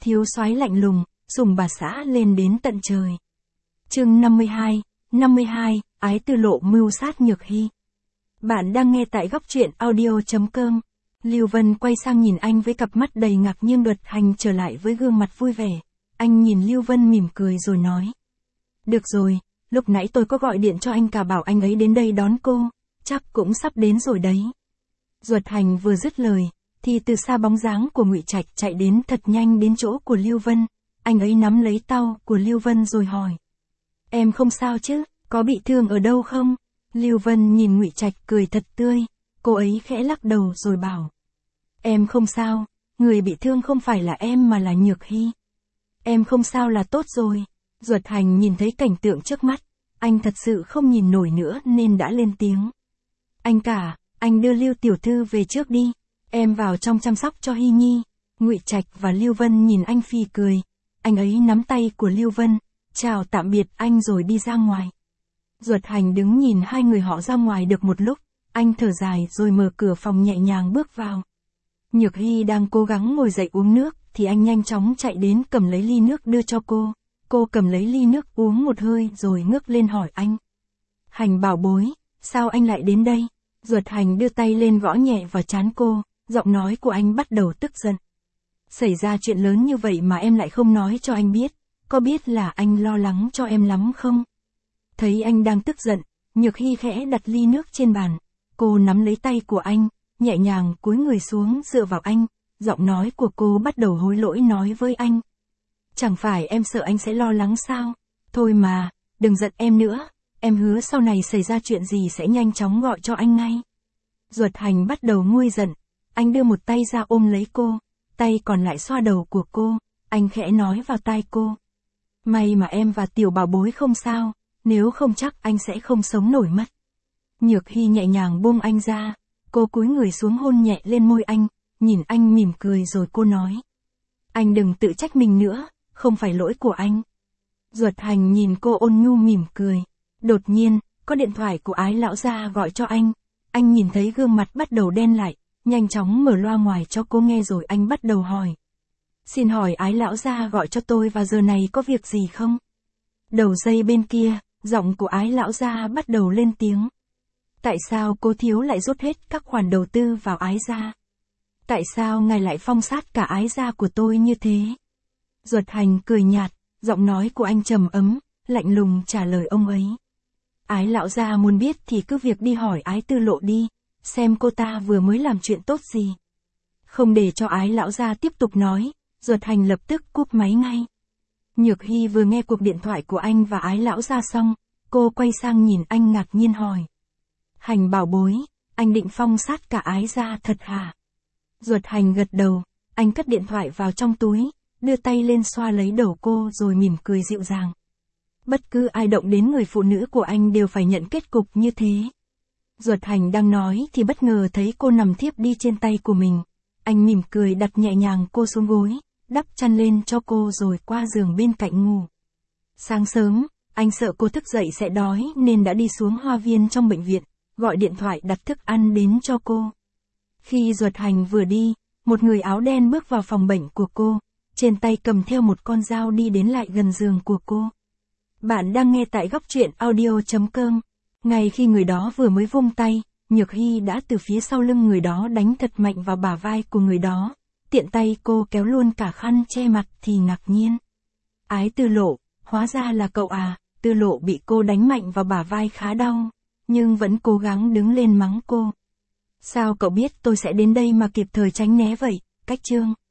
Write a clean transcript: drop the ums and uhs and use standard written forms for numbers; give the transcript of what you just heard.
thiếu soái lạnh lùng, sùng bà xã lên đến tận trời. Chương 52, Ái Tư Lộ mưu sát Nhược Hy. Bạn đang nghe tại góc truyện audio.com. Lưu Vân quay sang nhìn anh với cặp mắt đầy ngạc nhiên. Luật Hành trở lại với gương mặt vui vẻ. Anh nhìn Lưu Vân mỉm cười rồi nói. Được rồi, lúc nãy tôi có gọi điện cho anh cả bảo anh ấy đến đây đón cô, chắc cũng sắp đến rồi đấy. Duật Hành vừa dứt lời, thì từ xa bóng dáng của Ngụy Trạch chạy đến thật nhanh đến chỗ của Lưu Vân. Anh ấy nắm lấy tau của Lưu Vân rồi hỏi. Em không sao chứ, có bị thương ở đâu không? Lưu Vân nhìn Ngụy Trạch cười thật tươi, cô ấy khẽ lắc đầu rồi bảo. Em không sao, người bị thương không phải là em mà là Nhược Hy. Em không sao là tốt rồi. Duật Hành nhìn thấy cảnh tượng trước mắt, anh thật sự không nhìn nổi nữa nên đã lên tiếng. Anh cả, anh đưa Lưu tiểu thư về trước đi, em vào trong chăm sóc cho Hy Nhi. Ngụy Trạch và Lưu Vân nhìn anh phì cười, anh ấy nắm tay của Lưu Vân, chào tạm biệt anh rồi đi ra ngoài. Duật Hành đứng nhìn hai người họ ra ngoài được một lúc, anh thở dài rồi mở cửa phòng nhẹ nhàng bước vào. Nhược Hy đang cố gắng ngồi dậy uống nước, thì anh nhanh chóng chạy đến cầm lấy ly nước đưa cho cô. Cô cầm lấy ly nước uống một hơi rồi ngước lên hỏi anh. Hành bảo bối, sao anh lại đến đây? Duật Hành đưa tay lên gõ nhẹ vào trán cô, giọng nói của anh bắt đầu tức giận. Xảy ra chuyện lớn như vậy mà em lại không nói cho anh biết, có biết là anh lo lắng cho em lắm không? Thấy anh đang tức giận, Nhược Hy khẽ đặt ly nước trên bàn, cô nắm lấy tay của anh, nhẹ nhàng cúi người xuống dựa vào anh, giọng nói của cô bắt đầu hối lỗi nói với anh. Chẳng phải em sợ anh sẽ lo lắng sao? Thôi mà, đừng giận em nữa, em hứa sau này xảy ra chuyện gì sẽ nhanh chóng gọi cho anh ngay. Duật Hành bắt đầu nguôi giận, anh đưa một tay ra ôm lấy cô, tay còn lại xoa đầu của cô, anh khẽ nói vào tai cô. May mà em và tiểu bảo bối không sao, nếu không chắc anh sẽ không sống nổi mất. Nhược Hy nhẹ nhàng buông anh ra, cô cúi người xuống hôn nhẹ lên môi anh, nhìn anh mỉm cười rồi cô nói. Anh đừng tự trách mình nữa, không phải lỗi của anh. Duật Hành nhìn cô ôn nhu mỉm cười. Đột nhiên, có điện thoại của Ái lão gia gọi cho anh nhìn thấy gương mặt bắt đầu đen lại, nhanh chóng mở loa ngoài cho cô nghe rồi anh bắt đầu hỏi. Xin hỏi Ái lão gia gọi cho tôi vào giờ này có việc gì không? Đầu dây bên kia, giọng của Ái lão gia bắt đầu lên tiếng. Tại sao cô thiếu lại rút hết các khoản đầu tư vào Ái gia? Tại sao ngài lại phong sát cả Ái gia của tôi như thế? Duật Hành cười nhạt, giọng nói của anh trầm ấm, lạnh lùng trả lời ông ấy. Ái lão gia muốn biết thì cứ việc đi hỏi Ái Tư Lộ đi, xem cô ta vừa mới làm chuyện tốt gì. Không để cho Ái lão gia tiếp tục nói, Duật Hành lập tức cúp máy ngay. Nhược Hy vừa nghe cuộc điện thoại của anh và Ái lão gia xong, cô quay sang nhìn anh ngạc nhiên hỏi. Hành bảo bối, anh định phong sát cả Ái gia thật hả? Duật Hành gật đầu, anh cất điện thoại vào trong túi, đưa tay lên xoa lấy đầu cô rồi mỉm cười dịu dàng. Bất cứ ai động đến người phụ nữ của anh đều phải nhận kết cục như thế. Duật Hành đang nói thì bất ngờ thấy cô nằm thiếp đi trên tay của mình. Anh mỉm cười đặt nhẹ nhàng cô xuống gối, đắp chăn lên cho cô rồi qua giường bên cạnh ngủ. Sáng sớm, anh sợ cô thức dậy sẽ đói nên đã đi xuống hoa viên trong bệnh viện, gọi điện thoại đặt thức ăn đến cho cô. Khi Duật Hành vừa đi, một người áo đen bước vào phòng bệnh của cô, trên tay cầm theo một con dao đi đến lại gần giường của cô. Bạn đang nghe tại góc truyện audio.com. Ngay khi người đó vừa mới vung tay, Nhược Hy đã từ phía sau lưng người đó đánh thật mạnh vào bả vai của người đó. Tiện tay cô kéo luôn cả khăn che mặt thì ngạc nhiên. Ái Tư Lộ, hóa ra là cậu à? Tư Lộ bị cô đánh mạnh vào bả vai khá đau, nhưng vẫn cố gắng đứng lên mắng cô. Sao cậu biết tôi sẽ đến đây mà kịp thời tránh né vậy? Cách chương.